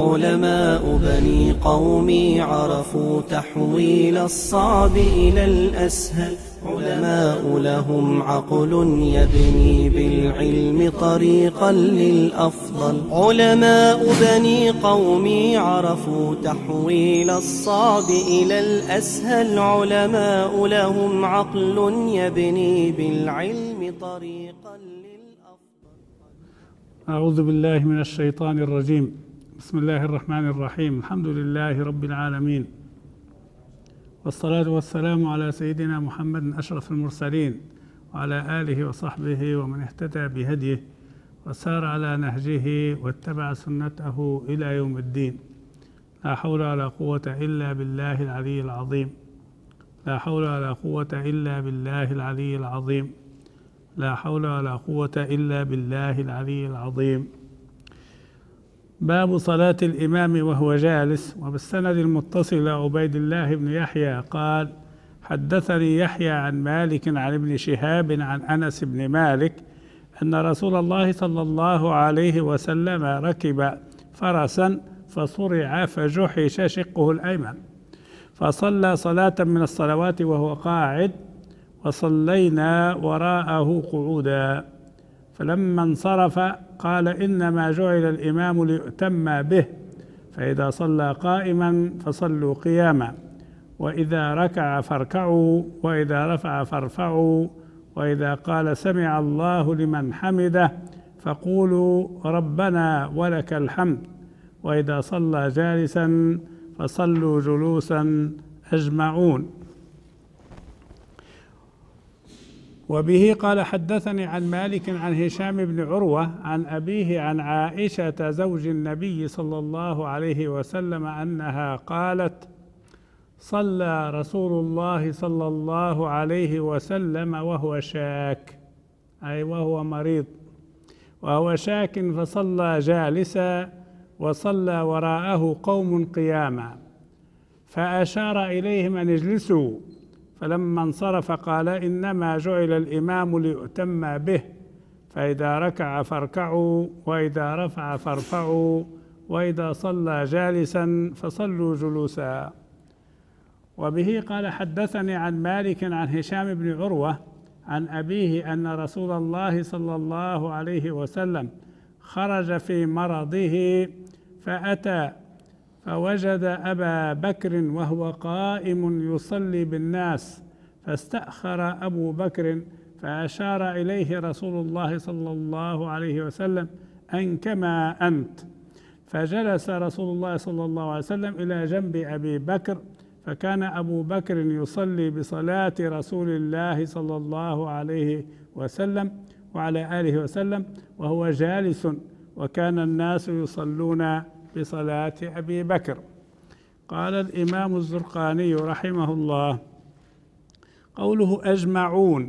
علماء بني قومي عرفوا تحويل الصعب إلى الأسهل. علماء لهم عقل يبني بالعلم طريقا للأفضل. علماء بني قومي عرفوا تحويل الصعب إلى الأسهل. علماء لهم عقل يبني بالعلم طريقا للأفضل. أعوذ بالله من الشيطان الرجيم. بسم الله الرحمن الرحيم. الحمد لله رب العالمين، والصلاة والسلام على سيدنا محمد أشرف المرسلين وعلى آله وصحبه ومن اهتدى بهديه وسار على نهجه واتبع سنته إلى يوم الدين. لا حول ولا قوة إلا بالله العلي العظيم. لا حول ولا قوة إلا بالله العلي العظيم. لا حول ولا قوة إلا بالله العلي العظيم. باب صلاة الإمام وهو جالس. وبالسند المتصل إلى عبيد الله بن يحيى قال: حدثني يحيى عن مالك عن ابن شهاب عن أنس بن مالك أن رسول الله صلى الله عليه وسلم ركب فرسا فصرع فجحش شقه الأيمن، فصلى صلاة من الصلوات وهو قاعد، وصلينا وراءه قعودا. فلما انصرف قال: إنما جعل الإمام ليؤتم به، فإذا صلى قائما فصلوا قياما، وإذا ركع فاركعوا، وإذا رفع فارفعوا، وإذا قال سمع الله لمن حمده فقولوا ربنا ولك الحمد، وإذا صلى جالسا فصلوا جلوسا أجمعون. وبه قال: حدثني عن مالك عن هشام بن عروة عن أبيه عن عائشة زوج النبي صلى الله عليه وسلم أنها قالت: صلى رسول الله صلى الله عليه وسلم وهو شاك، أي وهو مريض، وهو شاك، فصلى جالسا، وصلى وراءه قوم قياما، فأشار إليهم أن اجلسوا، فلما انصرف قال: إنما جعل الإمام ليؤتم به، فإذا ركع فاركعوا، وإذا رفع فارفعوا، وإذا صلى جالسا فصلوا جلوسا. وبه قال: حدثني عن مالك عن هشام بن عروة عن أبيه أن رسول الله صلى الله عليه وسلم خرج في مرضه فأتى فوجد أبا بكر وهو قائم يصلي بالناس، فاستأخر أبو بكر، فأشار إليه رسول الله صلى الله عليه وسلم أن كما أنت، فجلس رسول الله صلى الله عليه وسلم إلى جنب أبي بكر، فكان أبو بكر يصلي بصلاة رسول الله صلى الله عليه وسلم وعلى آله وسلم وهو جالس، وكان الناس يصلون بصلاة أبي بكر. قال الإمام الزرقاني رحمه الله: قوله أجمعون،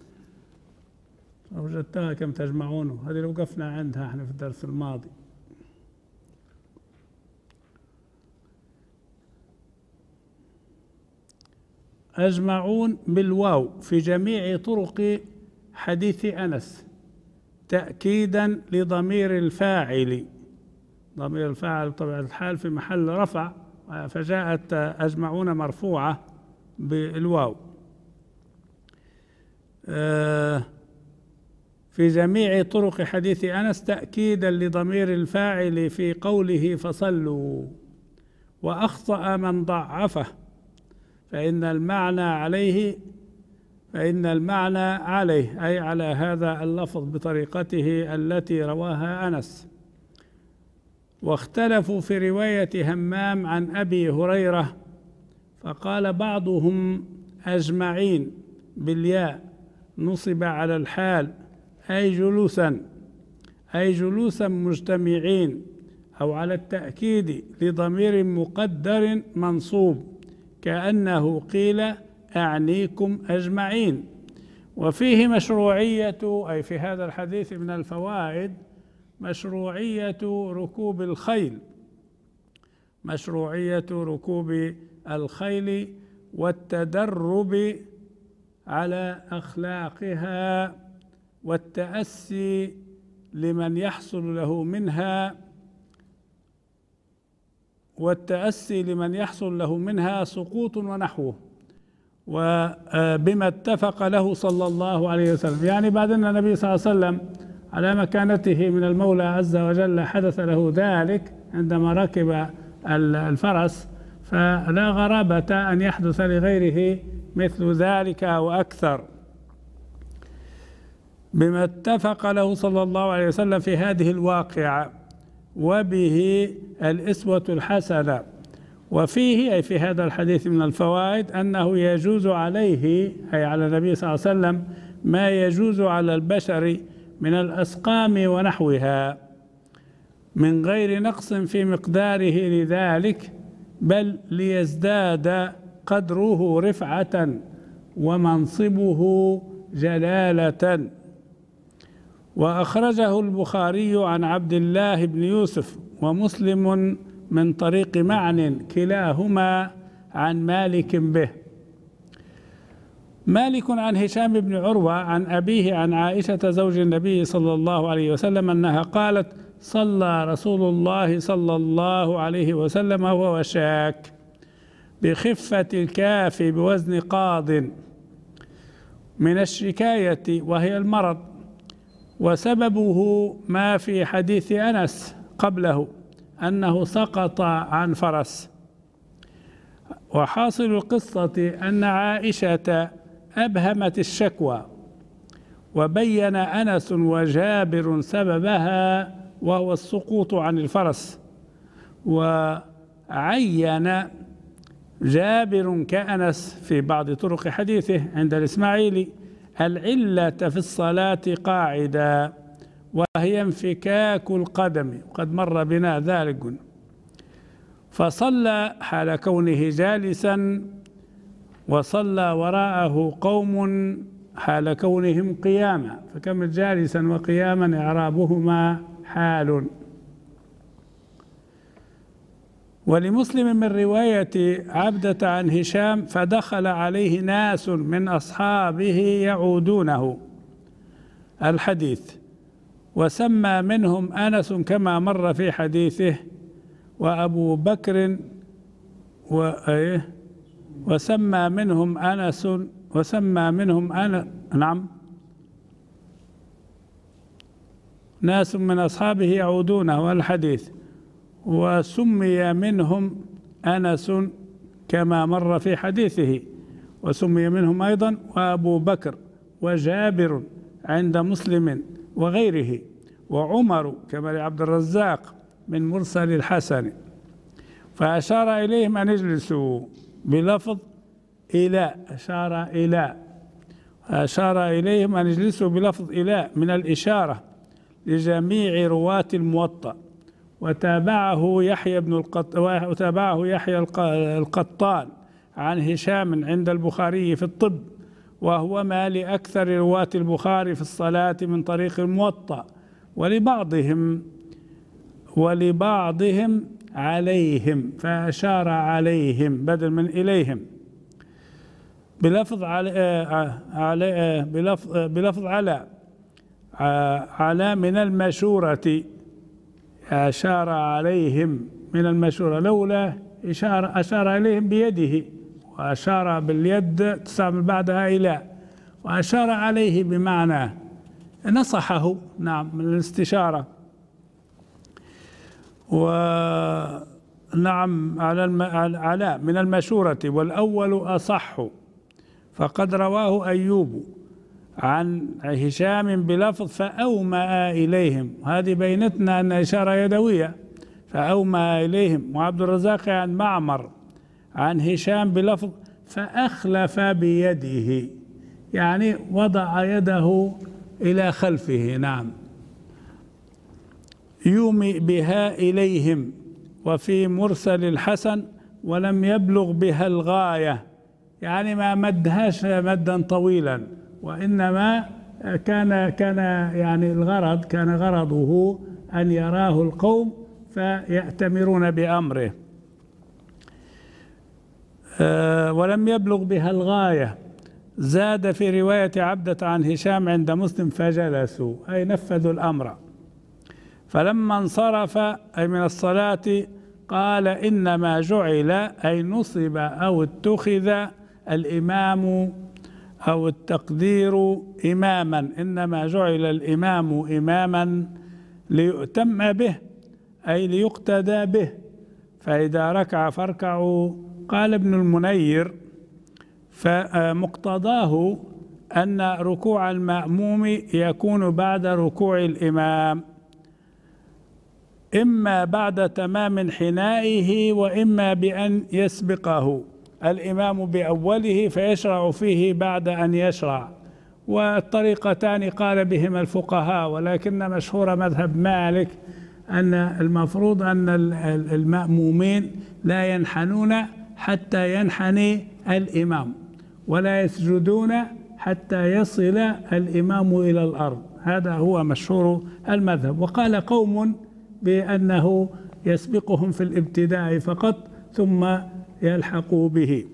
وجدتها كم تجمعون، هذه اللي وقفنا عندها احنا في الدرس الماضي. أجمعون بالواو في جميع طرق حديث أنس تأكيدا لضمير الفاعل. ضمير الفاعل بطبيعة الحال في محل رفع، فجاءت أجمعون مرفوعة بالواو. في جميع طرق حديث أنس تأكيدا لضمير الفاعل في قوله فصلوا. وأخطأ من ضعفه، فإن المعنى عليه أي على هذا اللفظ بطريقته التي رواها أنس. واختلفوا في رواية همام عن أبي هريرة، فقال بعضهم أجمعين بالياء نصب على الحال أي جلوسا مجتمعين، أو على التأكيد لضمير مقدر منصوب، كأنه قيل أعنيكم أجمعين. وفيه مشروعية، أي في هذا الحديث من الفوائد مشروعية ركوب الخيل، مشروعية ركوب الخيل والتدرب على أخلاقها والتأسي لمن يحصل له منها والتأسي لمن يحصل له منها سقوط ونحوه، وبما اتفق له صلى الله عليه وسلم. يعني بعد أن النبي صلى الله عليه وسلم على مكانته من المولى عز وجل حدث له ذلك عندما ركب الفرس، فلا غرابة أن يحدث لغيره مثل ذلك وأكثر، بما اتفق له صلى الله عليه وسلم في هذه الواقعة، وبه الأسوة الحسنة. وفيه أي في هذا الحديث من الفوائد أنه يجوز عليه أي على النبي صلى الله عليه وسلم ما يجوز على البشر من الأسقام ونحوها من غير نقص في مقداره لذلك، بل ليزداد قدره رفعة ومنصبه جلالة. وأخرجه البخاري عن عبد الله بن يوسف ومسلم من طريق معن كلاهما عن مالك به. مالك عن هشام بن عروة عن أبيه عن عائشة زوج النبي صلى الله عليه وسلم أنها قالت: صلى رسول الله صلى الله عليه وسلم وهو شاك بخفة الكاف بوزن قاض من الشكاية وهي المرض، وسببه ما في حديث أنس قبله أنه سقط عن فرس. وحاصل القصة أن عائشة أبهمت الشكوى، وبين أنس وجابر سببها وهو السقوط عن الفرس، وعين جابر كأنس في بعض طرق حديثه عند الإسماعيلي العلة في الصلاة قاعدة، وهي انفكاك القدم، وقد مر بنا ذلك. فصلى حال كونه جالسا، وصلى وراءه قوم حال كونهم قياما، فكم جالسا وقياما إعرابهما حال. ولمسلم من رواية عبدة عن هشام: فدخل عليه ناس من أصحابه يعودونه الحديث، وسمى منهم أنس كما مر في حديثه، وأبو بكر وسمى منهم أنس نعم ناس من أصحابه يعودونه الحديث، وسمي منهم أنس كما مر في حديثه، وسمي منهم أيضا وأبو بكر وجابر عند مسلم وغيره، وعمر كما لعبد الرزاق من مرسل الحسن. فأشار إليهم أن يجلسوا بلفظ إلى، أشار إليهم أن يجلسوا بلفظ إلى من الإشارة لجميع رواة الموطأ. وتابعه يحيى القطان عن هشام عند البخاري في الطب، وهو ما لأكثر رواة البخاري في الصلاة من طريق الموطأ، ولبعضهم عليهم، فأشار عليهم بدل من إليهم بلفظ على من المشورة، أشار عليهم من المشورة، لولا أشار إليهم بيده، وأشار باليد تستعمل بعدها إلى، وأشار عليه بمعنى نصحه، نعم، من الاستشارة. ونعم على من المشورة، والأول أصح، فقد رواه أيوب عن هشام بلفظ فأومأ إليهم، هذه بينتنا أن إشارة يدوية، فأومأ إليهم. وعبد الرزاق عن معمر عن هشام بلفظ فأخلف بيده، يعني وضع يده إلى خلفه، نعم، يومئ بها إليهم. وفي مرسل الحسن ولم يبلغ بها الغاية، يعني ما مدهاش مدا طويلا، وإنما كان يعني الغرض، كان غرضه أن يراه القوم فيأتمرون بأمره. ولم يبلغ بها الغاية. زاد في رواية عبدة عن هشام عند مسلم فجلسوا، أي نفذوا الأمر. فلما انصرف أي من الصلاة قال إنما جعل أي نصب أو اتخذ الإمام أو التقدير إماما، إنما جعل الإمام إماما ليؤتم به أي ليقتدى به، فإذا ركع فاركعوا. قال ابن المنير فمقتضاه أن ركوع المأموم يكون بعد ركوع الإمام، إما بعد تمام حنائه وإما بأن يسبقه الإمام بأوله فيشرع فيه بعد أن يشرع. والطريقتان قال بهما الفقهاء، ولكن مشهور مذهب مالك أن المفروض أن المأمومين لا ينحنون حتى ينحني الإمام، ولا يسجدون حتى يصل الإمام إلى الأرض. هذا هو مشهور المذهب. وقال قوم بأنه يسبقهم في الابتداء فقط ثم يلحقوا به.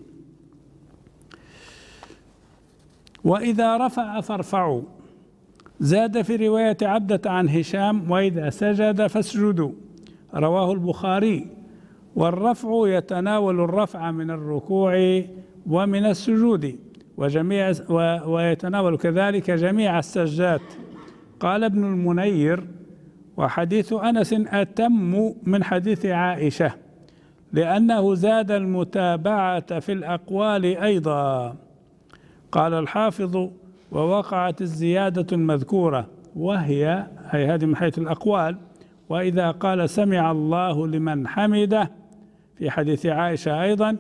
وإذا رفع فارفعوا. زاد في رواية عبدة عن هشام وإذا سجد فاسجدوا، رواه البخاري. والرفع يتناول الرفع من الركوع ومن السجود ويتناول كذلك جميع السجدات. قال ابن المنير وحديث أنس أتم من حديث عائشة لأنه زاد المتابعة في الأقوال أيضا. قال الحافظ ووقعت الزيادة المذكورة وهي أي هذه من حيث الأقوال، وإذا قال سمع الله لمن حمده في حديث عائشة أيضا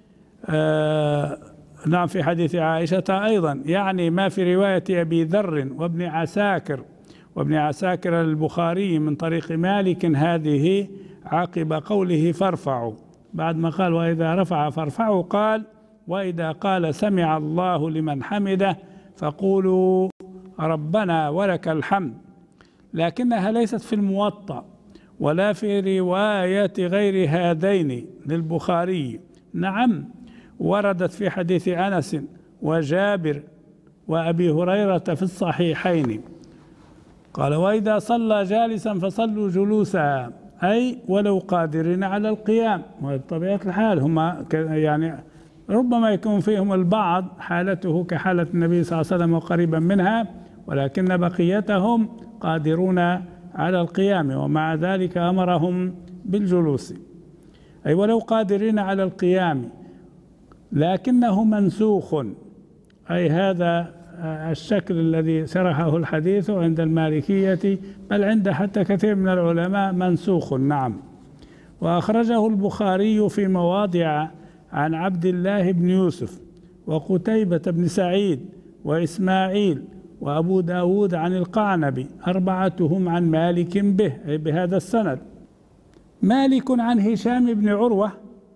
نعم في حديث عائشة أيضا، يعني ما في رواية أبي ذر وابن عساكر البخاري من طريق مالك هذه عقب قوله فارفعوا، بعد ما قال وإذا رفع فارفعوا قال وإذا قال سمع الله لمن حمده فقولوا ربنا ولك الحمد، لكنها ليست في الموطأ ولا في رواية غير هذين للبخاري. نعم وردت في حديث أنس وجابر وأبي هريرة في الصحيحين. قال وإذا صلى جالسا فصلوا جلوسا، أي ولو قادرين على القيام. وبطبيعة الحال هم يعني ربما يكون فيهم البعض حالته كحالة النبي صلى الله عليه وسلم وقريبا منها، ولكن بقيتهم قادرون على القيام، ومع ذلك أمرهم بالجلوس، أي ولو قادرين على القيام، لكنه منسوخ، أي هذا الشكل الذي شرحه الحديث عند المالكية بل عند حتى كثير من العلماء منسوخ. نعم. وأخرجه البخاري في مواضع عن عبد الله بن يوسف وقتيبة بن سعيد وإسماعيل وأبو داود عن القعنبي، أربعتهم عن مالك به أي بهذا السند. مالك عن هشام بن عروة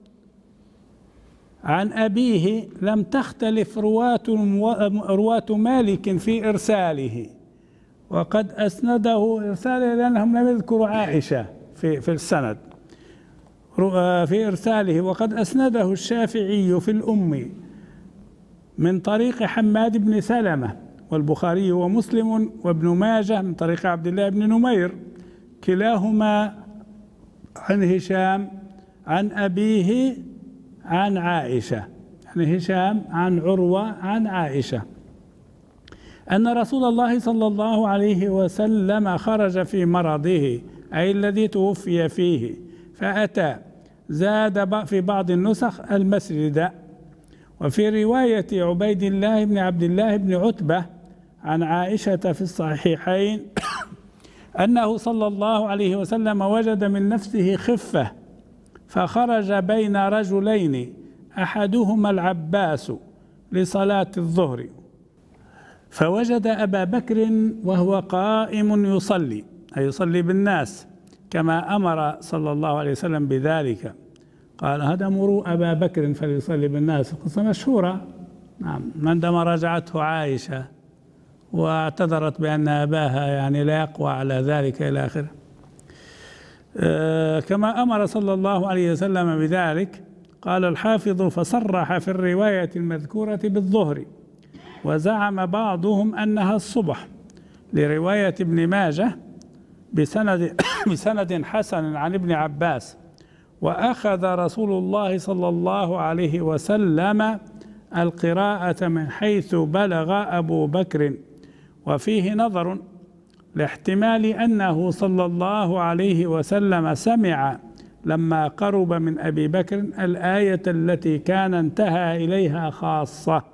عن أبيه لم تختلف رواة مالك في إرساله، وقد أسنده إرساله لأنهم لم يذكروا عائشة في السند في إرساله، وقد أسنده الشافعي في الأم من طريق حماد بن سلمة، والبخاري ومسلم وابن ماجه من طريق عبد الله بن نمير، كلاهما عن هشام عن أبيه عن عائشة، يعني هشام عن عروة عن عائشة، أن رسول الله صلى الله عليه وسلم خرج في مرضه أي الذي توفي فيه فأتى، زاد في بعض النسخ المسجد. وفي رواية عبيد الله بن عبد الله بن عتبة عن عائشة في الصحيحين أنه صلى الله عليه وسلم وجد من نفسه خفة فخرج بين رجلين أحدهما العباس لصلاة الظهر، فوجد أبا بكر وهو قائم يصلي أي يصلي بالناس كما أمر صلى الله عليه وسلم بذلك. قال هذا مروا أبا بكر فليصلي بالناس، قصة مشهورة. نعم. عندما رجعته عائشة واعتذرت بأن أباها يعني لا يقوى على ذلك إلى آخره. كما أمر صلى الله عليه وسلم بذلك. قال الحافظ فصرح في الرواية المذكورة بالظهر، وزعم بعضهم أنها الصبح لرواية ابن ماجه بسند حسن عن ابن عباس، وأخذ رسول الله صلى الله عليه وسلم القراءة من حيث بلغ أبو بكر، وفيه نظر لاحتمال أنه صلى الله عليه وسلم سمع لما قرب من أبي بكر الآية التي كان انتهى إليها خاصة.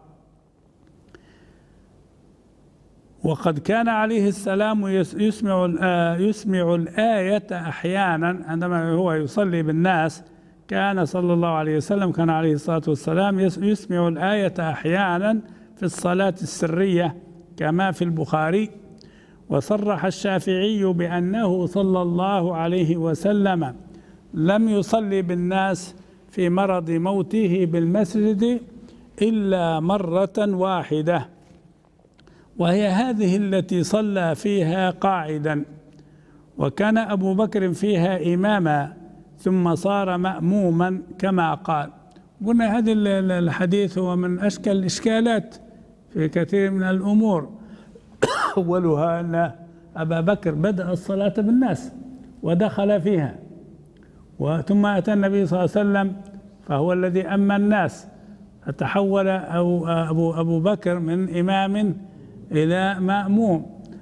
وقد كان عليه السلام يسمع الآية أحيانا عندما هو يصلي بالناس. كان صلى الله عليه وسلم كان عليه الصلاة والسلام يسمع الآية أحيانا في الصلاة السرية كما في البخاري. وصرح الشافعي بأنه صلى الله عليه وسلم لم يصلي بالناس في مرض موته بالمسجد إلا مرة واحدة، وهي هذه التي صلى فيها قاعدا، وكان أبو بكر فيها إماما ثم صار مأموما كما قال. قلنا هذا الحديث هو من أشكال الإشكالات في كثير من الأمور. أولها أن أبا بكر بدأ الصلاة بالناس ودخل فيها، ثم أتى النبي صلى الله عليه وسلم فهو الذي أما الناس، فتحول أبو بكر من إمام إلى مأموم.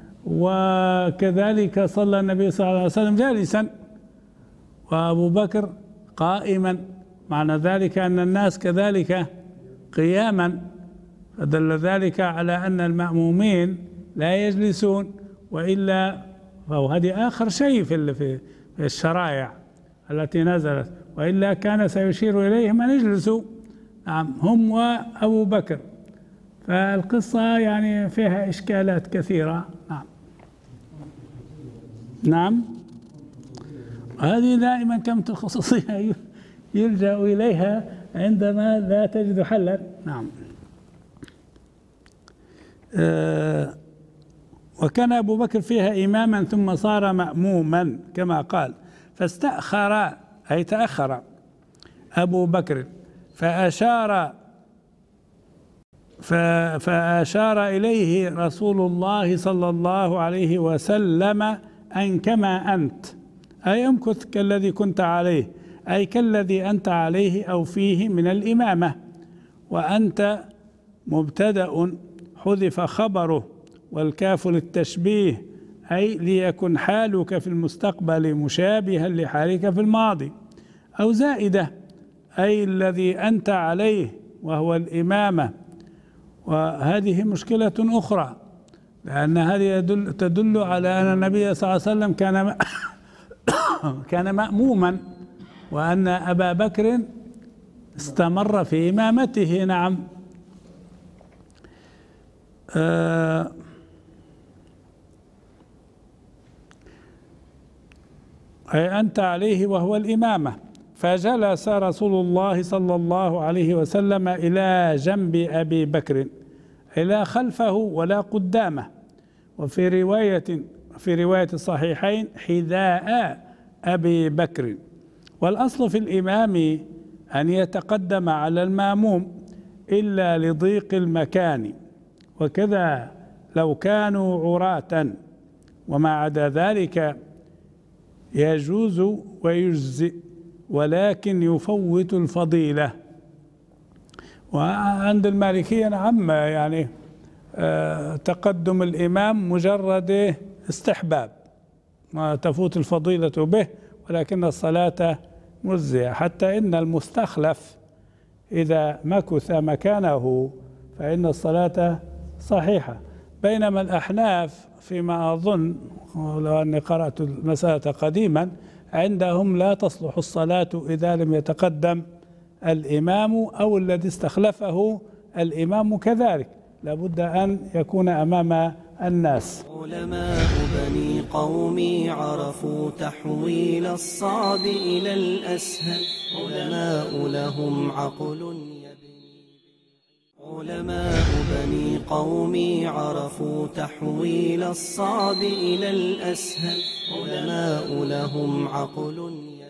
وكذلك صلى النبي صلى الله عليه وسلم جالسا وأبو بكر قائما، معنى ذلك أن الناس كذلك قياما، فدل ذلك على أن المأمومين لا يجلسون، وإلا فهو هذه آخر شيء في الشرائع التي نزلت، وإلا كان سيشير إليهم أن يجلسوا. نعم، هم وأبو بكر. فالقصة يعني فيها إشكالات كثيرة. نعم نعم، هذه دائما كلمة الخصوصية يلجأ إليها عندما لا تجد حلا. نعم. وكان أبو بكر فيها إماما ثم صار مأموما كما قال. فاستأخر أي تأخر أبو بكر فأشار إليه رسول الله صلى الله عليه وسلم أن كما أنت، أي امكث كالذي كنت عليه، أي كالذي أنت عليه أو فيه من الإمامة، وأنت مبتدأ حذف خبره، والكاف للتشبيه، أي ليكن حالك في المستقبل مشابها لحالك في الماضي، أو زائدة أي الذي أنت عليه وهو الإمامة. وهذه مشكلة أخرى، لأن هذه تدل على أن النبي صلى الله عليه وسلم كان مأموما، وأن أبا بكر استمر في إمامته. نعم. أي أنت عليه وهو الإمامة. فجلس رسول الله صلى الله عليه وسلم إلى جنب أبي بكر، إلى خلفه ولا قدامه. وفي رواية الصحيحين حذاء أبي بكر. والأصل في الإمام أن يتقدم على المأموم إلا لضيق المكان، وكذا لو كانوا عراة، وما عدا ذلك يجوز ويجزئ، ولكن يفوت الفضيلة. وعند المالكية نعم، يعني تقدم الإمام مجرد استحباب، ما تفوت الفضيلة به، ولكن الصلاة مجزية. حتى إن المستخلف إذا مكث مكانه فإن الصلاة صحيحة. بينما الأحناف فيما أظن، لو أني قرأت المسألة قديما، عندهم لا تصلح الصلاة إذا لم يتقدم الإمام أو الذي استخلفه الإمام كذلك، لابد أن يكون أمام الناس. علماء بني قومي عرفوا تحويل الصعب إلى الأسهل، علماء لهم عقل علماء بني قومي عرفوا تحويل الصعب إلى الأسهل، علماء لهم عقل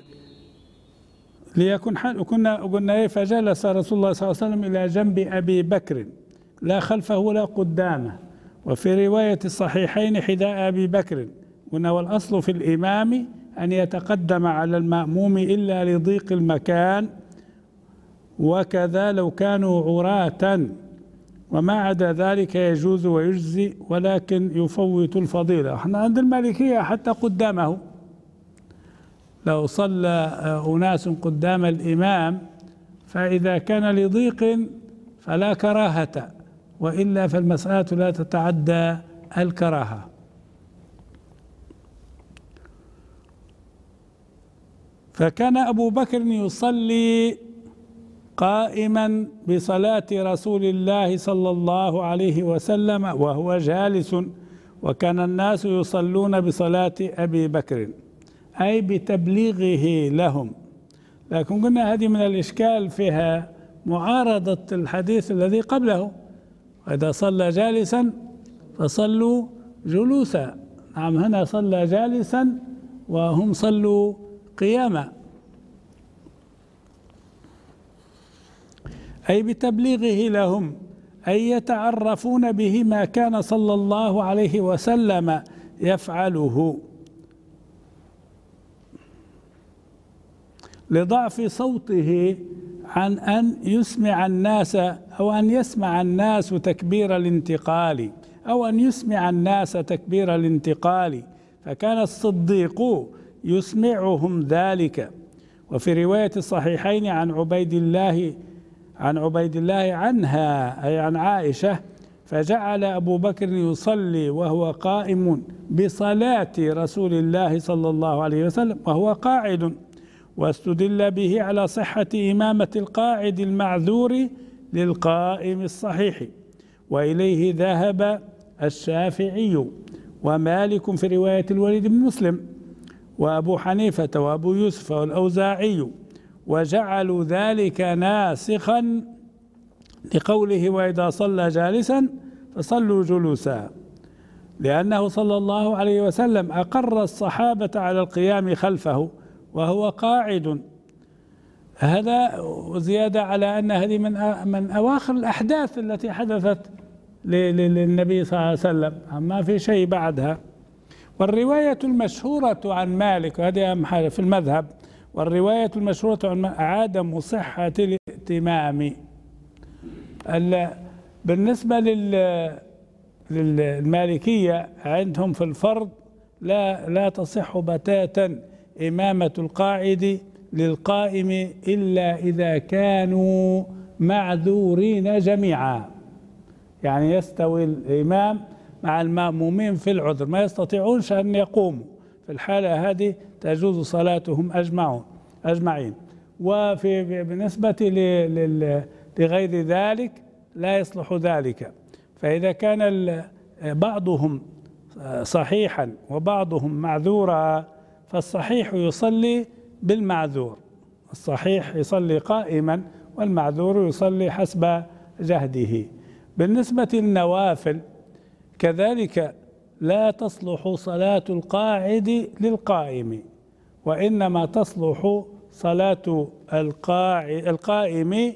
ليكن حال. قلنا فجلس رسول الله صلى الله عليه وسلم إلى جنب أبي بكر، لا خلفه ولا قدامه. وفي رواية الصحيحين حذاء أبي بكر. قلنا والأصل في الإمام أن يتقدم على المأموم إلا لضيق المكان، وكذا لو كانوا عراة، وما عدا ذلك يجوز ويجزي، ولكن يفوت الفضيلة. احنا عند المالكية حتى قدامه، لو صلى أناس قدام الإمام فإذا كان لضيق فلا كراهة، وإلا فالمسألة لا تتعدى الكراهة. فكان أبو بكر يصلي قائما بصلاة رسول الله صلى الله عليه وسلم وهو جالس، وكان الناس يصلون بصلاة أبي بكر، أي بتبليغه لهم. لكن قلنا هذه من الإشكال فيها معارضة الحديث الذي قبله: وإذا صلى جالسا فصلوا جلوسا. نعم، هنا صلى جالسا وهم صلوا قياما، أي بتبليغه لهم، أي يتعرفون به ما كان صلى الله عليه وسلم يفعله، لضعف صوته عن أن يسمع الناس، أو أن يسمع الناس تكبير الانتقال، أو أن يسمع الناس تكبير الانتقال، فكان الصديق يسمعهم ذلك. وفي رواية الصحيحين عن عبيد الله عنها، أي عن عائشة: فجعل أبو بكر يصلي وهو قائم بصلاة رسول الله صلى الله عليه وسلم وهو قاعد، واستدل به على صحة إمامة القاعد المعذور للقائم الصحيح، وإليه ذهب الشافعي ومالك في رواية الوليد بن مسلم، وأبو حنيفة وأبو يوسف والأوزاعي، وجعلوا ذلك ناسخا لقوله: وإذا صلى جالسا فصلوا جلوسا، لأنه صلى الله عليه وسلم أقر الصحابة على القيام خلفه وهو قاعد. هذا زيادة على أن هذه من أواخر الأحداث التي حدثت للنبي صلى الله عليه وسلم، ما في شيء بعدها. والرواية المشهورة عن مالك، وهذه أهم حاجة في المذهب، والرواية المشهورة عن عدم صحة الائتمام. بالنسبة للمالكية عندهم في الفرض لا تصح بتاتا إمامة القاعد للقائم إلا إذا كانوا معذورين جميعا، يعني يستوي الإمام مع المأمومين في العذر، ما يستطيعونش أن يقوموا، في الحالة هذه تجوز صلاتهم أجمعين. بالنسبة لغير ذلك لا يصلح ذلك. فإذا كان بعضهم صحيحا وبعضهم معذورا، فالصحيح يصلي بالمعذور، الصحيح يصلي قائما والمعذور يصلي حسب جهده. بالنسبة للنوافل كذلك لا تصلح صلاة القاعد للقائم، وإنما تصلح صلاة القائم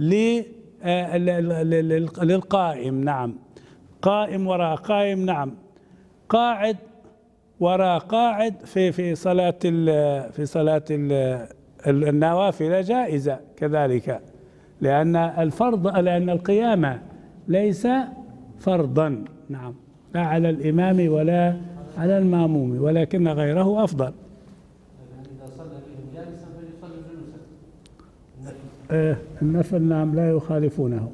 للقائم. نعم، قائم وراء قائم، نعم، قاعد وراء قاعد في صلاة النوافل جائزة كذلك، لأن القيام ليس فرضا، نعم، لا على الإمام ولا على المأموم، ولكن غيره أفضل. إذا صلى بهم جالسا فليصلي جلوسا. النفل نعم لا يخالفونه.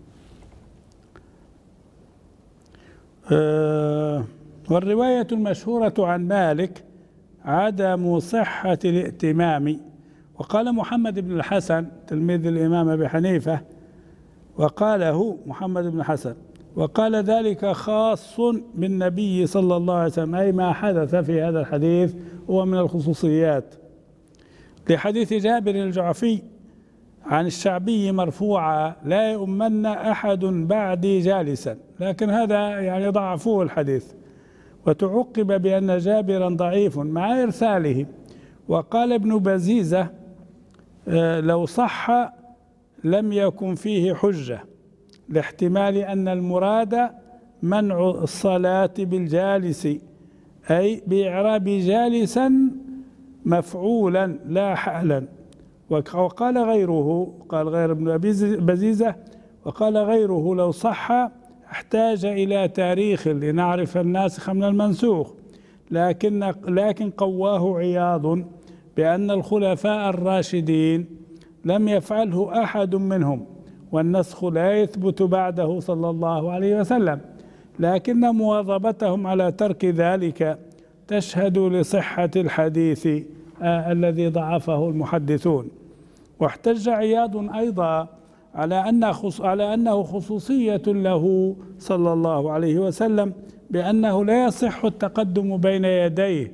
والرواية المشهورة عن مالك عدم صحة الائتمام. وقال محمد بن الحسن تلميذ الإمام أبي حنيفة، وقاله محمد بن الحسن، وقال ذلك خاص بالنبي صلى الله عليه وسلم، أي ما حدث في هذا الحديث هو من الخصوصيات، لحديث جابر الجعفي عن الشعبي مرفوعا: لا يؤمن أحد بعدي جالسا، لكن هذا يعني ضعفوه الحديث، وتعقب بأن جابرا ضعيف مع إرساله. وقال ابن بزيزة: لو صح لم يكن فيه حجة، لاحتمال أن المراد منع الصلاة بالجالس، أي بإعراب جالسا مفعولا لا حالا. وقال غيره، قال غير ابن أبي بزيزة، وقال غيره لو صح احتاج إلى تاريخ لنعرف الناسخ من المنسوخ، لكن قواه عياض بأن الخلفاء الراشدين لم يفعله أحد منهم، والنسخ لا يثبت بعده صلى الله عليه وسلم، لكن مواظبتهم على ترك ذلك تشهد لصحة الحديث الذي ضعفه المحدثون. واحتج عياض أيضا على أنه خصوصية له صلى الله عليه وسلم بأنه لا يصح التقدم بين يديه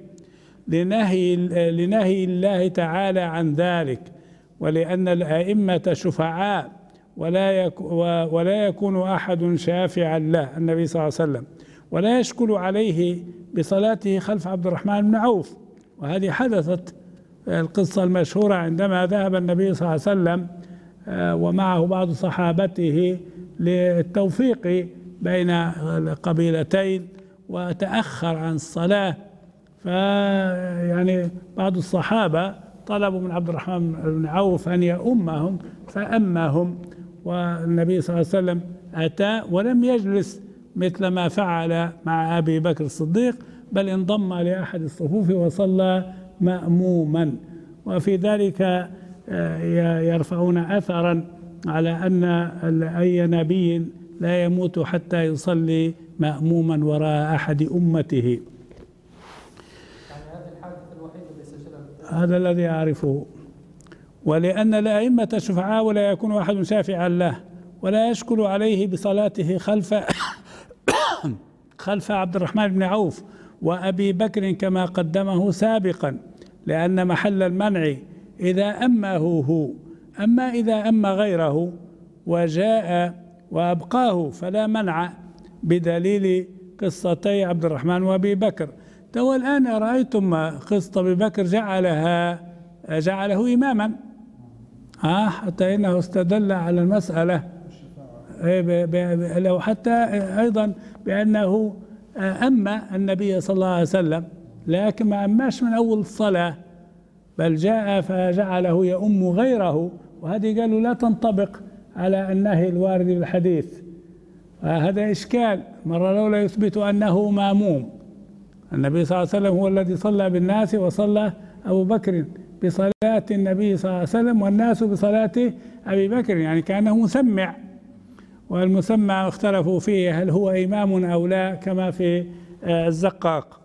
لنهي الله تعالى عن ذلك، ولأن الأئمة شفعاء ولا يكون أحد شافعا له النبي صلى الله عليه وسلم، ولا يشكل عليه بصلاته خلف عبد الرحمن بن عوف. وهذه حدثت القصة المشهورة عندما ذهب النبي صلى الله عليه وسلم ومعه بعض صحابته للتوفيق بين القبيلتين وتأخر عن الصلاة، فيعني بعض الصحابة طلبوا من عبد الرحمن بن عوف أن يؤمهم فأمهم، والنبي صلى الله عليه وسلم أتى ولم يجلس مثل ما فعل مع أبي بكر الصديق، بل انضم لأحد الصفوف وصلى مأموما. وفي ذلك يرفعون أثرا على أن أي نبي لا يموت حتى يصلي مأموما وراء أحد أمته. يعني هذه الحادثة الوحيدة اللي سجلها هذا الذي أعرفه. ولأن الأئمة شفعاء ولا يكون أحد شافعا له، ولا يشكل عليه بصلاته خلف عبد الرحمن بن عوف وأبي بكر كما قدمه سابقا، لأن محل المنع إذا أمه هو، أما إذا أما غيره وجاء وأبقاه فلا منع بدليل قصتي عبد الرحمن وأبي بكر. تو الآن رأيتم قصة أبي بكر جعله إماما، حتى إنه استدل على المسألة لو حتى أيضا بأنه أما النبي صلى الله عليه وسلم، لكن ما أماش من أول الصلاة، بل جاء فجعله يؤم غيره، وهذه قالوا لا تنطبق على النهي الوارد بالحديث. هذا إشكال، مرة الأولى يثبت أنه ماموم، النبي صلى الله عليه وسلم هو الذي صلى بالناس، وصلى أبو بكر بصلاة النبي صلى الله عليه وسلم والناس بصلاة أبي بكر، يعني كأنه مسمع، والمسمع اختلفوا فيه هل هو إمام أو لا كما في الزقاق.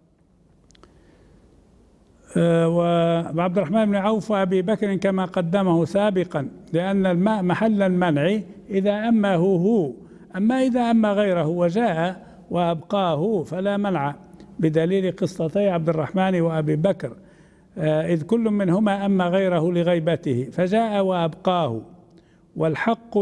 وعبد الرحمن بن عوف وأبي بكر كما قدمه سابقا، لأن الماء محل المنع إذا أمه هو، أما إذا أما غيره وجاء وأبقاه فلا منع بدليل قصتي عبد الرحمن وأبي بكر، إذ كل منهما أما غيره لغيبته فجاء وأبقاه، والحق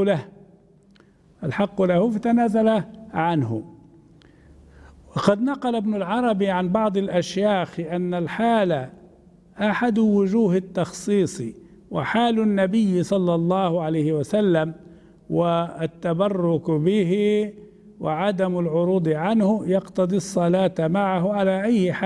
له فتنازل عنه. وقد نقل ابن العربي عن بعض الأشياخ أن الحال أحد وجوه التخصيص، وحال النبي صلى الله عليه وسلم والتبرك به وعدم العروض عنه يقتضي الصلاة معه على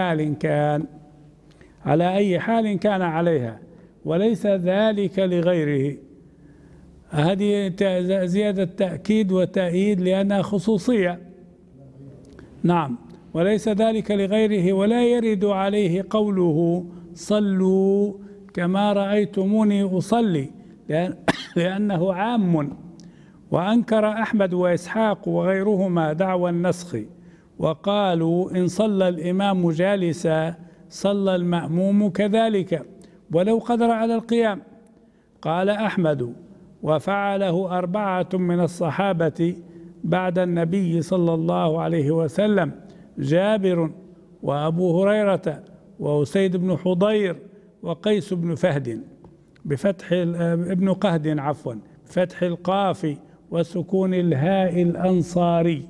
أي حال كان عليها، وليس ذلك لغيره. هذه زيادة تأكيد وتأييد لأنها خصوصية. نعم، وليس ذلك لغيره، ولا يرد عليه قوله صلوا كما رأيتموني أصلي، لأنه عام. وأنكر أحمد وإسحاق وغيرهما دعوى النسخ، وقالوا إن صلى الإمام جالسا صلى المأموم كذلك ولو قدر على القيام. قال أحمد وفعله 4 من الصحابة بعد النبي صلى الله عليه وسلم، جابر وأبو هريرة وأسيد بن حضير وقيس بن فهد بفتح ابن قهد عفوا بفتح القاف وسكون الهاء الأنصاري.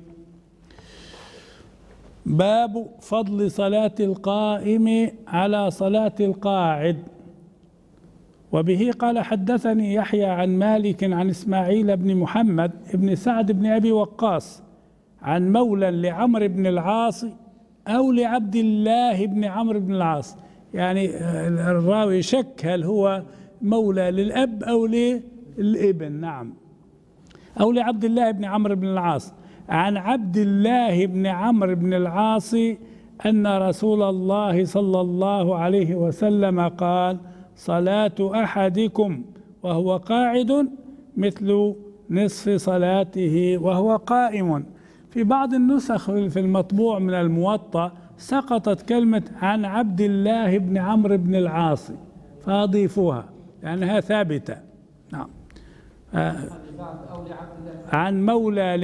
باب فضل صلاة القائم على صلاة القاعد. وبه قال حدثني يحيى عن مالك عن إسماعيل بن محمد بن سعد بن أبي وقاص عن مولى لعمرو بن العاص أو لعبد الله بن عمرو بن العاص، يعني الراوي شك هل هو مولى للأب أو للابن. نعم. أو لعبد الله بن عمرو بن العاص. عن عبد الله بن عمرو بن العاص أن رسول الله صلى الله عليه وسلم قال: صلاة أحدكم وهو قاعد مثل نصف صلاته وهو قائم. في بعض النسخ في المطبوع من الموطأ سقطت كلمة عن عبد الله بن عمرو بن العاص فأضيفوها لأنها ثابتة. نعم. عن مولى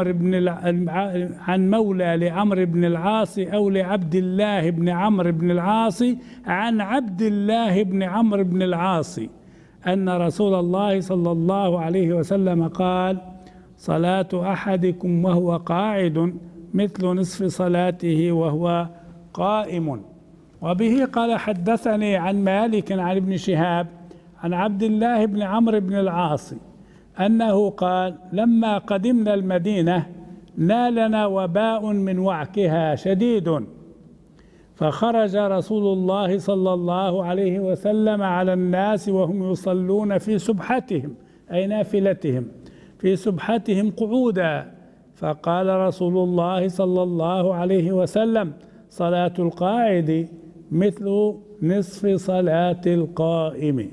لعمرو بن العاص أو لعبد الله بن عمرو بن العاص عن عبد الله بن عمرو بن العاص أن رسول الله صلى الله عليه وسلم قال: صلاة أحدكم وهو قاعد مثل نصف صلاته وهو قائم. وبه قال حدثني عن مالك عن ابن شهاب عن عبد الله بن عمرو بن العاص أنه قال: لما قدمنا المدينة نالنا وباء من وعكها شديد، فخرج رسول الله صلى الله عليه وسلم على الناس وهم يصلون في سبحتهم أي نافلتهم في سبحتهم قعودا، فقال رسول الله صلى الله عليه وسلم: صلاة القاعد مثل نصف صلاة القائم.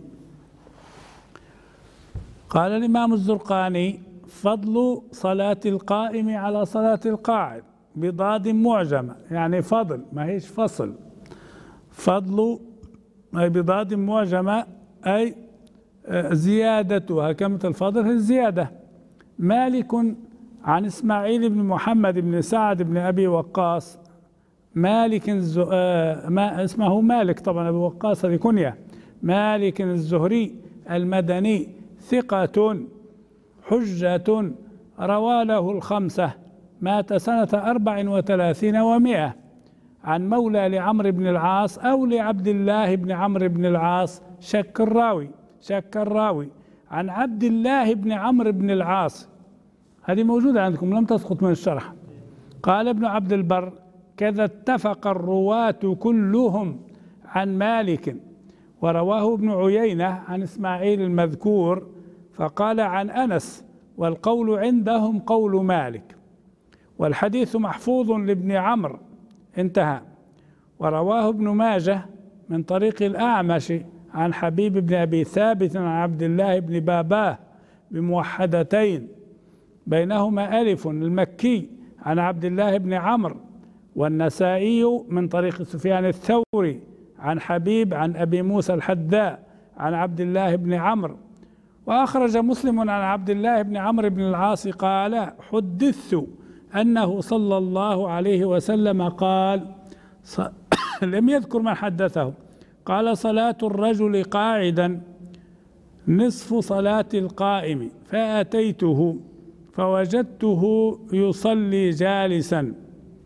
قال الإمام الزرقاني: فضل صلاة القائم على صلاة القاعد بضاد معجمة، يعني فضل ما هيش فصل، فضل أي بضاد معجمة أي زيادتها كلمة الفضل هي الزيادة. مالك عن إسماعيل بن محمد بن سعد بن أبي وقاص، مالك ما اسمه مالك طبعا أبي وقاص هذه كنية، مالك الزهري المدني ثقة حجة روى له الخمسة، مات سنة 34 و100. عن مولى لعمرو بن العاص أو لعبد الله بن عمرو بن العاص، شك الراوي عن عبد الله بن عمرو بن العاص، هذه موجودة عندكم لم تسقط من الشرح. قال ابن عبد البر: كذا اتفق الرواة كلهم عن مالك. ورواه ابن عيينة عن إسماعيل المذكور فقال عن أنس: والقول عندهم قول مالك، والحديث محفوظ لابن عمرو، انتهى. ورواه ابن ماجه من طريق الأعمش عن حبيب بن أبي ثابت عن عبد الله بن باباه بموحدتين بينهما ألف المكي عن عبد الله بن عمرو، والنسائي من طريق سفيان الثوري عن حبيب عن أبي موسى الحداء عن عبد الله بن عمرو. وأخرج مسلم عن عبد الله بن عمرو بن العاص قال: حدثت أنه صلى الله عليه وسلم قال لم يذكر من حدثه، قال: صلاة الرجل قاعدا نصف صلاة القائم، فأتيته فوجدته يصلي جالسا،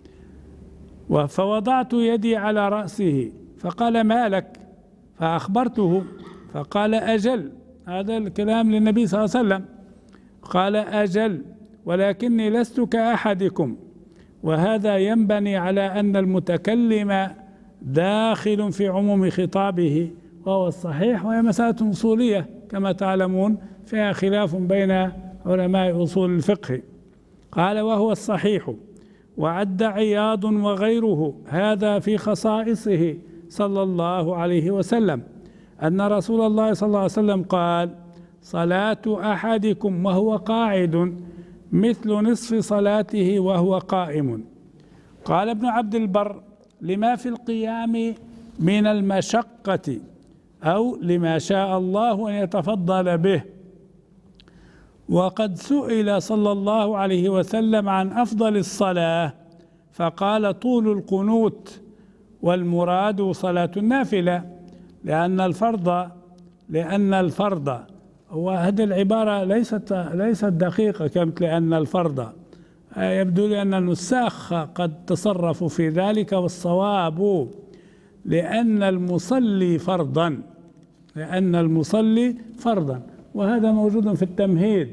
فوضعت يدي على رأسه فقال: ما لك؟ فأخبرته فقال: أجل. هذا الكلام للنبي صلى الله عليه وسلم. قال: أجل، ولكني لست كأحدكم. وهذا ينبني على أن المتكلم داخل في عموم خطابه، وهو الصحيح، وهي مسألة أصولية كما تعلمون فيها خلاف بين علماء أصول الفقه. قال: وهو الصحيح. وعد عياض وغيره هذا في خصائصه صلى الله عليه وسلم أن رسول الله صلى الله عليه وسلم قال: صلاة أحدكم وهو قاعد مثل نصف صلاته وهو قائم. قال ابن عبد البر: لما في القيام من المشقة أو لما شاء الله أن يتفضل به. وقد سئل صلى الله عليه وسلم عن أفضل الصلاة فقال: طول القنوت، والمراد صلاة النافلة، لأن الفرض وهذه العبارة ليست دقيقة كمثل لأن الفرض، يبدو لي أن النساخ قد تصرفوا في ذلك، والصواب لأن المصلي فرضا، وهذا موجود في التمهيد.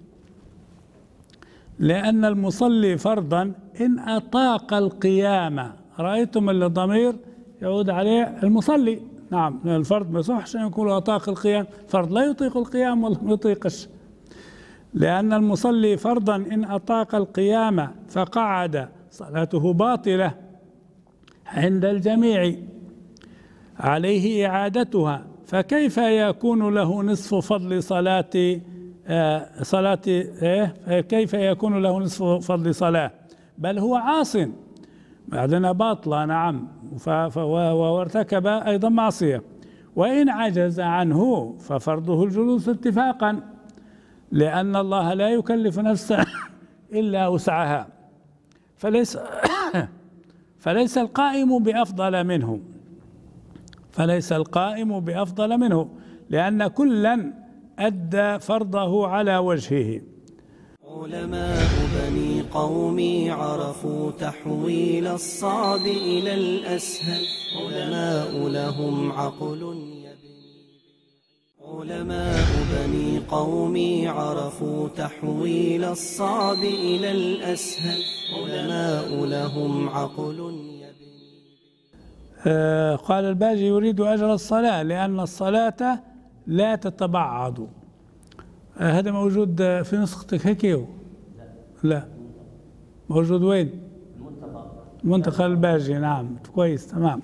لأن المصلي فرضا إن أطاق القيام، رأيتم الضمير يعود عليه المصلي. نعم، الفرض ما يصحش أن يكون أطاق القيام، فرض لا يطيق القيام ولا ما يطيقش، لأن المصلي فرضا إن أطاق القيام فقعد صلاته باطلة عند الجميع، عليه إعادتها، فكيف يكون له نصف فضل كيف يكون له نصف فضل صلاة؟ بل هو عاص بعدنا باطلة. نعم، وارتكب أيضا معصية. وإن عجز عنه ففرضه الجلوس اتفاقا، لأن الله لا يكلف نفسا إلا وسعها، فليس القائم بأفضل منه، لأن كلا أدى فرضه على وجهه. علماء بني قومي عرفوا تحويل الصعب إلى الأسهل، علماء لهم عقل علماء بني قومي عرفوا تحويل الصعب إلى الأسهل، علماء لهم عقل قال الباجي: يريد أجر الصلاة لأن الصلاة لا تتبعض. هذا موجود في نسختك هيك؟ لا، موجود وين؟ المنتقى الباجي. نعم، كويس، تمام.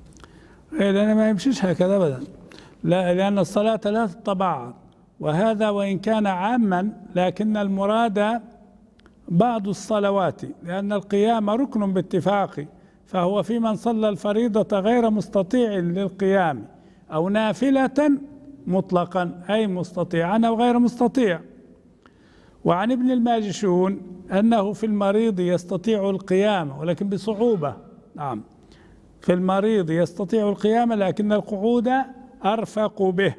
لأن ما يمشيش هكذا أبدا، لا، لأن الصلاة لا تتبعض، وهذا وإن كان عاما لكن المراد بعض الصلوات، لأن القيام ركن باتفاق، فهو في من صلى الفريضة غير مستطيع للقيام، أو نافلة مطلقا، أي مستطيعا أو غير مستطيع. وعن ابن الماجشون أنه في المريض يستطيع القيام ولكن بصعوبة. نعم، في المريض يستطيع القيام لكن القعود أرفق به.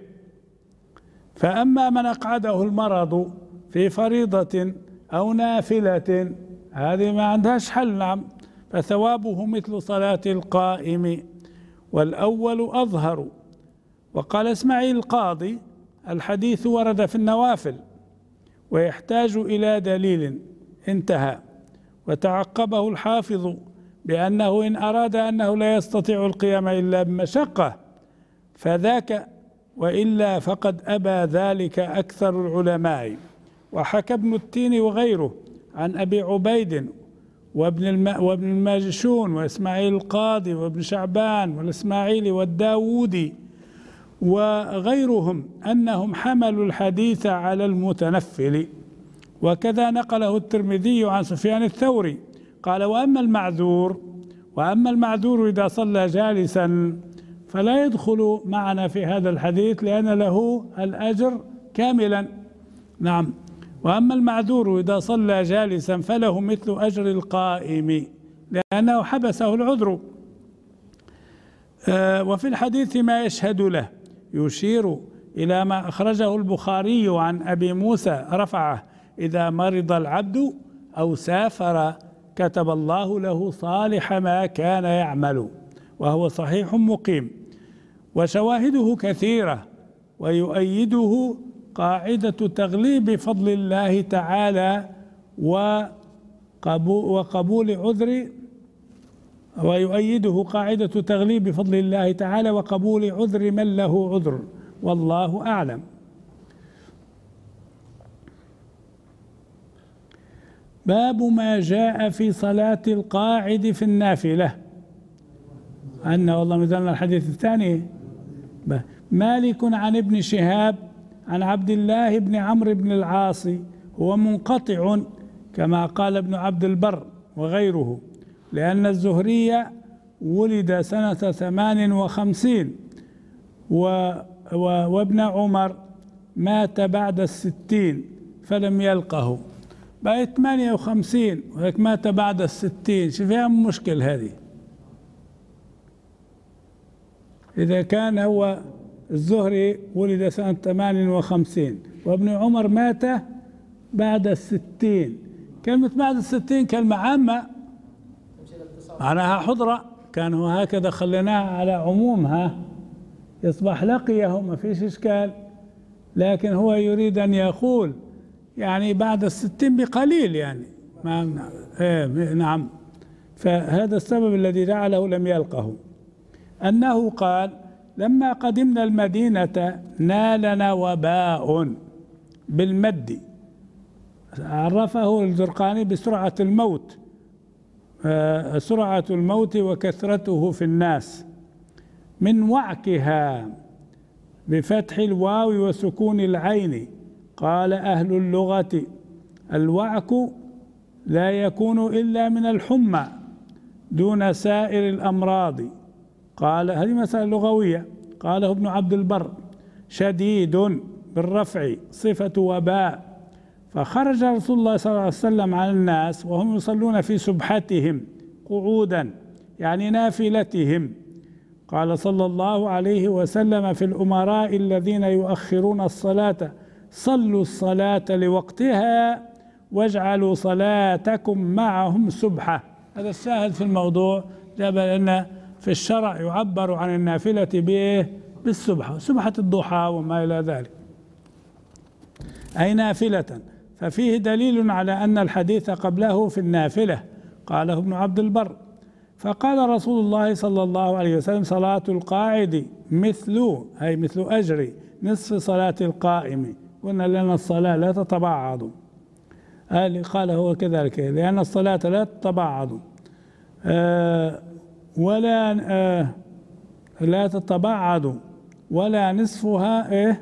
فأما من أقعده المرض في فريضة أو نافلة هذه ما عندهاش حل. نعم، فثوابه مثل صلاة القائم، والأول أظهر. وقال إسماعيل القاضي: الحديث ورد في النوافل ويحتاج إلى دليل، انتهى. وتعقبه الحافظ بأنه إن أراد أنه لا يستطيع القيام إلا بمشقة فذاك، وإلا فقد أبى ذلك أكثر العلماء. وحكى ابن التين وغيره عن أبي عبيد وابن الماجشون وإسماعيل القاضي وابن شعبان والإسماعيلي والداودي وغيرهم أنهم حملوا الحديث على المتنفل. وكذا نقله الترمذي عن سفيان الثوري قال: وأما المعذور إذا صلى جالسا فلا يدخل معنا في هذا الحديث لأن له الأجر كاملا. نعم، وأما المعذور إذا صلى جالسا فله مثل أجر القائم لأنه حبسه العذر. وفي الحديث ما يشهد له، يشير إلى ما أخرجه البخاري عن أبي موسى رفعه: إذا مرض العبد أو سافر كتب الله له صالح ما كان يعمل، وهو صحيح مقيم. وشواهده كثيرة، ويؤيده قاعدة تغليب فضل الله تعالى وقبول عذر من له عذر، والله أعلم. باب ما جاء في صلاة القاعد في النافلة. والله مثلنا الحديث الثاني. مالك عن ابن شهاب عن عبد الله بن عمرو بن العاص، هو منقطع كما قال ابن عبد البر وغيره، لأن الزهري ولد سنة 58 وابن عمر مات بعد 60 فلم يلقه، بقى 58 وهيك مات بعد 60. شو فيها مشكل هذه؟ إذا كان هو الزهري ولد سنة 58 وابن عمر مات بعد 60، كلمة بعد 60 كلمة عامة معناها حضرة، كانوا هكذا خليناها على عمومها يصبح لقيه ما فيش إشكال، لكن هو يريد أن يقول يعني بعد 60 بقليل يعني نعم، فهذا السبب الذي جعله لم يلقه. أنه قال: لما قدمنا المدينة نالنا وباء بالمد، عرفه الزرقاني بسرعة الموت، سرعة الموت وكثرته في الناس، من وعكها بفتح الواو وسكون العين. قال أهل اللغة: الوعك لا يكون إلا من الحمى دون سائر الأمراض. قال هذه مسألة لغوية. قاله ابن عبد البر: شديد بالرفع صفة وباء. فخرج رسول الله صلى الله عليه وسلم على الناس وهم يصلون في سبحتهم قعودا، يعني نافلتهم. قال صلى الله عليه وسلم في الأمراء الذين يؤخرون الصلاة: صلوا الصلاة لوقتها واجعلوا صلاتكم معهم سبحة. هذا الشاهد في الموضوع، جاب أن في الشرع يعبر عن النافلة بالسبحة، سبحة الضحى وما إلى ذلك، أي نافلة. ففيه دليل على أن الحديث قبله في النافلة. قاله ابن عبد البر. فقال رسول الله صلى الله عليه وسلم: صلاة القاعد مثل أجر نصف صلاة القائم. قلنا لأن الصلاة لا تتبعض، قال هو كذلك، لأن الصلاة لا تتبعض ولا لا تتبعض ولا نصفها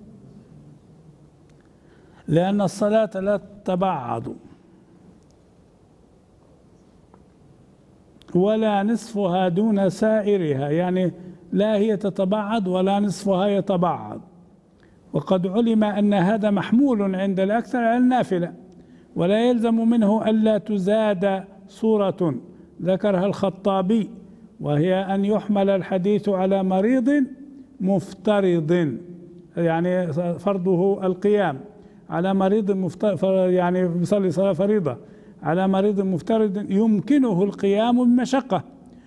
لأن الصلاة لا تتبعض ولا نصفها دون سائرها، يعني لا هي تتبعض ولا نصفها يتبعض. وقد علم أن هذا محمول عند الأكثر على النافلة، ولا يلزم منه ألا تزاد صورة ذكرها الخطابي، وهي أن يحمل الحديث على مريض مفترض، يعني فرضه القيام على مريض يعني بيصلي صلاة فريضة على مريض مفترض يمكنه القيام بمشقة،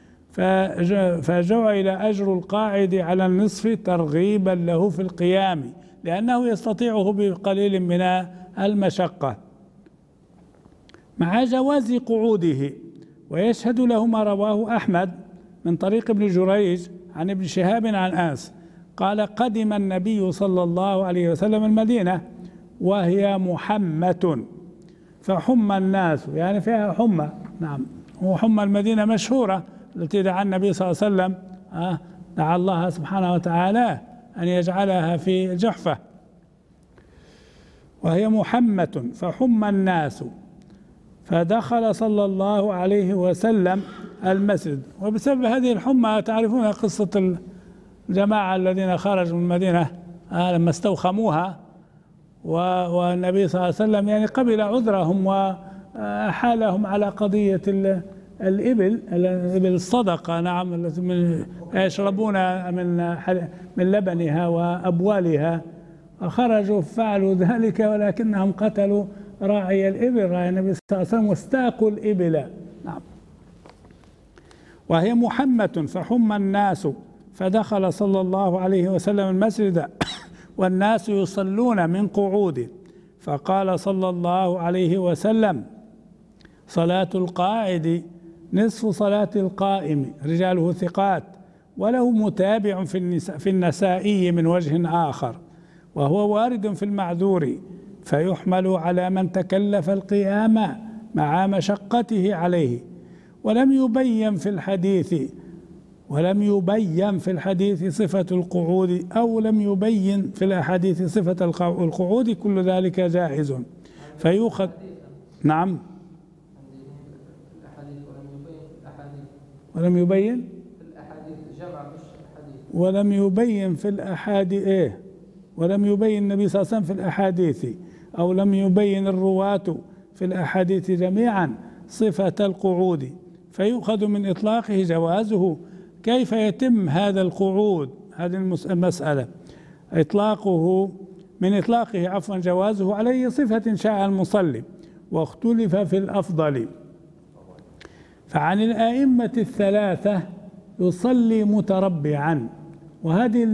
فجعل أجر القاعد على النصف ترغيبا له في القيام، لأنه يستطيعه بقليل من المشقة مع جواز قعوده. ويشهد له ما رواه أحمد من طريق ابن جريج عن ابن شهاب عن أنس قال: قدم النبي صلى الله عليه وسلم المدينة وهي محمة فحمى الناس، يعني فيها حمى. نعم، وحمى المدينة مشهورة التي دعا النبي صلى الله عليه وسلم، دعا الله سبحانه وتعالى أن يجعلها في جحفة، وهي محمة فحمى الناس، فدخل صلى الله عليه وسلم المسجد. وبسبب هذه الحمى تعرفون قصة الجماعة الذين خرجوا من المدينة لما استوخموها، والنبي صلى الله عليه وسلم يعني قبل عذرهم وحالهم على قضية الإبل الصدقة، نعم، التي يشربون من لبنها وأبوالها، خرجوا فعلوا ذلك ولكنهم قتلوا راعي الإبل، راعي النبي صلى الله عليه وسلم، واستاقوا الإبل. نعم. وهي محمة فحمى الناس، فدخل صلى الله عليه وسلم المسجد والناس يصلون من قعود، فقال صلى الله عليه وسلم: صلاة القاعد نصف صلاة القائم، رجاله ثقات، وله متابع في النسائي من وجه آخر، وهو وارد في المعذور، فيحمل على من تكلف القيام مع مشقته عليه. ولم يبين في الحديث صفة القعود، أو لم يبين في الأحاديث صفة القعود، كل ذلك جائز فيؤخذ. نعم. ولم يبين في الأحاديث جمع مش الحديث، ولم يبين في الأحاديث ولم يبين النبي صلى الله عليه وسلم في الأحاديث، أو لم يبين الرواة في الأحاديث جميعا صفة القعود، فيؤخذ من إطلاقه جوازه. كيف يتم هذا القعود؟ هذه المسألة من إطلاقه جوازه على أي صفة شاء المصلي، واختلف في الأفضل. فعن الأئمة الثلاثة يصلي متربعا، وهذه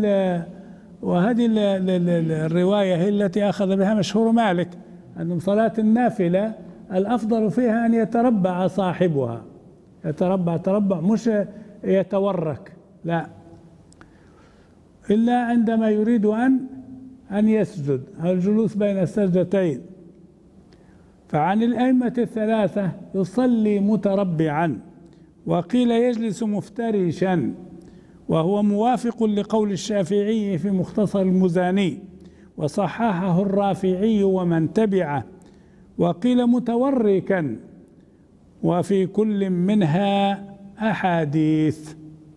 الرواية هي التي أخذ بها مشهور مالك، أن صلاة النافلة الأفضل فيها أن يتربع صاحبها، يتربع مش يتورك، لا، إلا عندما يريد أن يسجد، الجلوس بين السجدتين. فعن الأئمة الثلاثة يصلي متربعا، وقيل يجلس مفترشا، وهو موافق لقول الشافعي في مختصر المزاني، وصححه الرافعي ومن تبعه، وقيل متوركا، وفي كل منها أحاديث.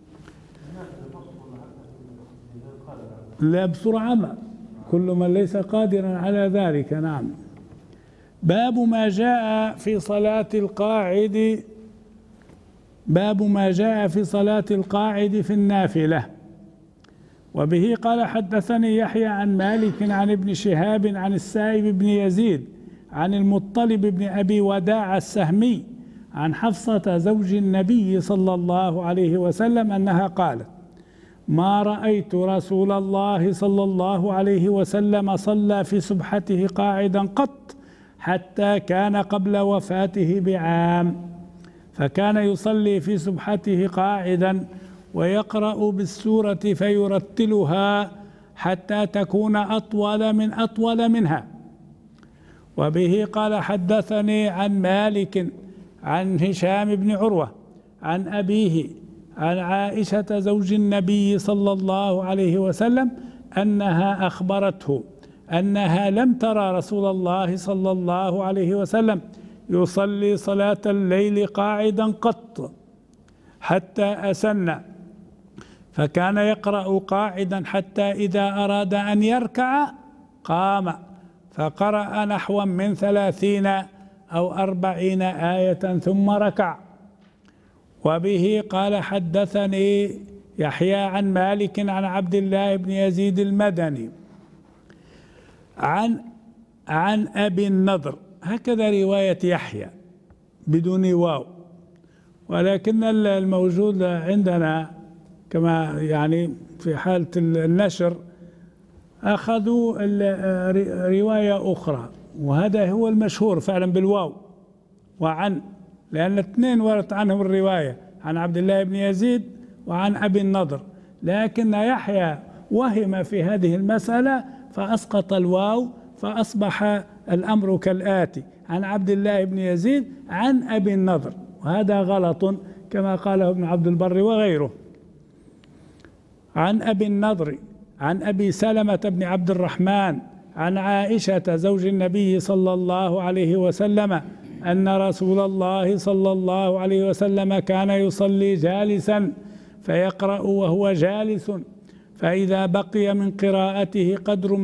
لا بسرعة، ما كل من ليس قادرا على ذلك. نعم. باب ما جاء في صلاة القاعد، باب ما جاء في صلاة القاعد في النافلة. وبه قال حدثني يحيى عن مالك عن ابن شهاب عن السائب بن يزيد عن المطلب بن أبي وداع السهمي عن حفصة زوج النبي صلى الله عليه وسلم أنها قالت: ما رأيت رسول الله صلى الله عليه وسلم صلى في سبحته قاعدا قط، حتى كان قبل وفاته بعام، فكان يصلي في سبحته قاعدا ويقرأ بالسورة فيرتلها حتى تكون أطول منها. وبه قال حدثني عن مالك عن هشام بن عروة عن أبيه عن عائشة زوج النبي صلى الله عليه وسلم أنها أخبرته أنها لم ترى رسول الله صلى الله عليه وسلم يصلي صلاة الليل قاعدا قط حتى أسن، فكان يقرأ قاعدا حتى إذا أراد أن يركع قام فقرأ نحوا من 30 أو 40 آية ثم ركع. وبه قال حدثني يحيى عن مالك عن عبد الله بن يزيد المدني عن أبي النضر، هكذا رواية يحيى بدون واو، ولكن الموجود عندنا كما يعني في حالة النشر أخذوا رواية أخرى، وهذا هو المشهور فعلا بالواو وعن، لأن الاثنين وردت عنهم الرواية عن عبد الله بن يزيد وعن أبي النضر، لكن يحيى وهم في هذه المسألة فأسقط الواو فأصبح الأمر كالآتي: عن عبد الله بن يزيد عن أبي النضر، وهذا غلط كما قاله ابن عبد البر وغيره. عن أبي النضر عن أبي سلمة بن عبد الرحمن عن عائشة زوج النبي صلى الله عليه وسلم أن رسول الله صلى الله عليه وسلم كان يصلي جالسا فيقرأ وهو جالس، فإذا بقي من قراءته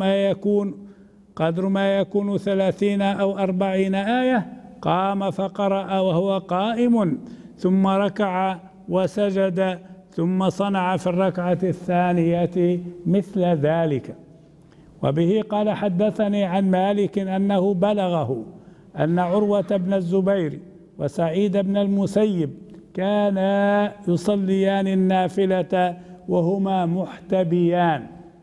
قدر ما يكون 30 أو 40 آية قام فقرأ وهو قائم، ثم ركع وسجد، ثم صنع في الركعة الثانية مثل ذلك. وبه قال حدثني عن مالك أنه بلغه أن عروة بن الزبير وسعيد بن المسيب كانا يصليان النافلة وهما محتبيان.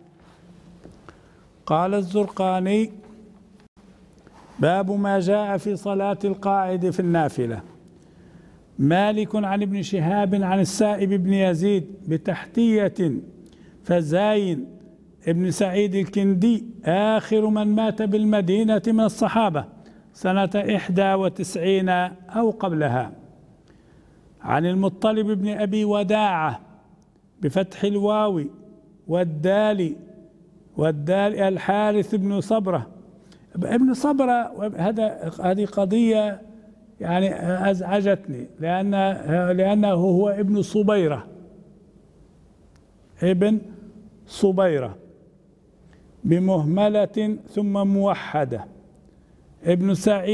قال الزرقاني: باب ما جاء في صلاة القاعد في النافلة. مالك عن ابن شهاب عن السائب بن يزيد بتحتية فزاين ابن سعيد الكندي آخر من مات بالمدينة من الصحابة سنة 91 أو قبلها، عن المطلب بن أبي وداعة بفتح الواو والدال الحارث بن صبرة. ابن صبرة هذه قضية يعني أزعجتني، لأنه هو ابن صبيرة بمهملة ثم موحدة، ابن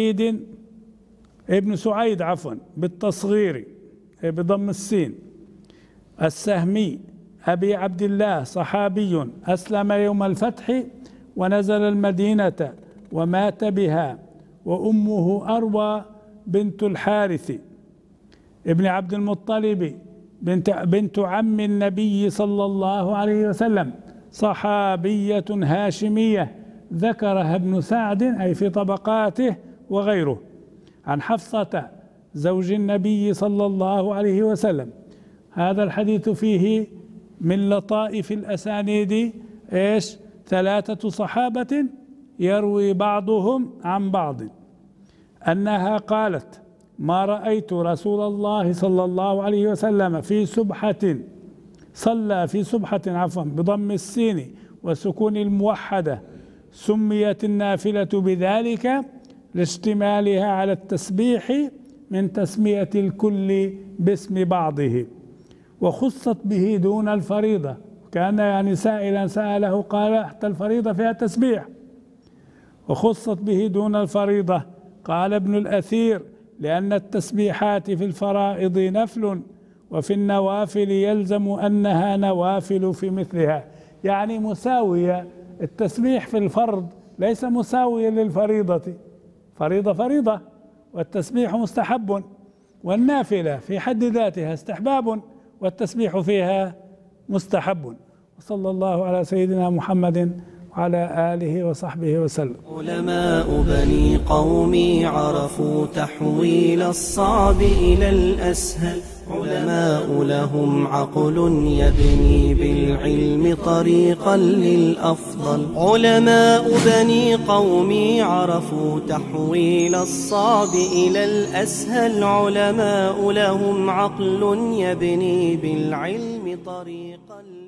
سعيد بالتصغير بضم السين، السهمي أبي عبد الله، صحابي أسلم يوم الفتح ونزل المدينة ومات بها، وأمه أروى بنت الحارث ابن عبد المطلب بنت عم النبي صلى الله عليه وسلم، صحابية هاشمية ذكرها ابن سعد أي في طبقاته وغيره، عن حفصة زوج النبي صلى الله عليه وسلم. هذا الحديث فيه من لطائف الأسانيد إيش؟ 3 صحابة يروي بعضهم عن بعض أنها قالت: ما رأيت رسول الله صلى الله عليه وسلم صلى في سبحة بضم السين وسكون الموحدة، سميت النافلة بذلك لاشتمالها على التسبيح من تسمية الكل باسم بعضه، وخصت به دون الفريضة. كان يعني سائلا سأله قال: حتى الفريضة فيها تسبيح، وخصت به دون الفريضة. قال ابن الأثير: لأن التسبيحات في الفرائض نفل، وفي النوافل يلزم أنها نوافل في مثلها. يعني مساوية، التسبيح في الفرض ليس مساويا للفريضة، فريضة فريضة، والتسبيح مستحب، والنافلة في حد ذاتها استحباب، والتسبيح فيها مستحب. وصلى الله على سيدنا محمد وعلى آله وصحبه وسلم. علماء بني قومي عرفوا تحويل الصعب إلى الأسهل، علماء لهم عقل يبني بالعلم طريقا للأفضل. علماء بني قومي عرفوا تحويل الصعب إلى الأسهل، علماء لهم عقل يبني بالعلم طريقا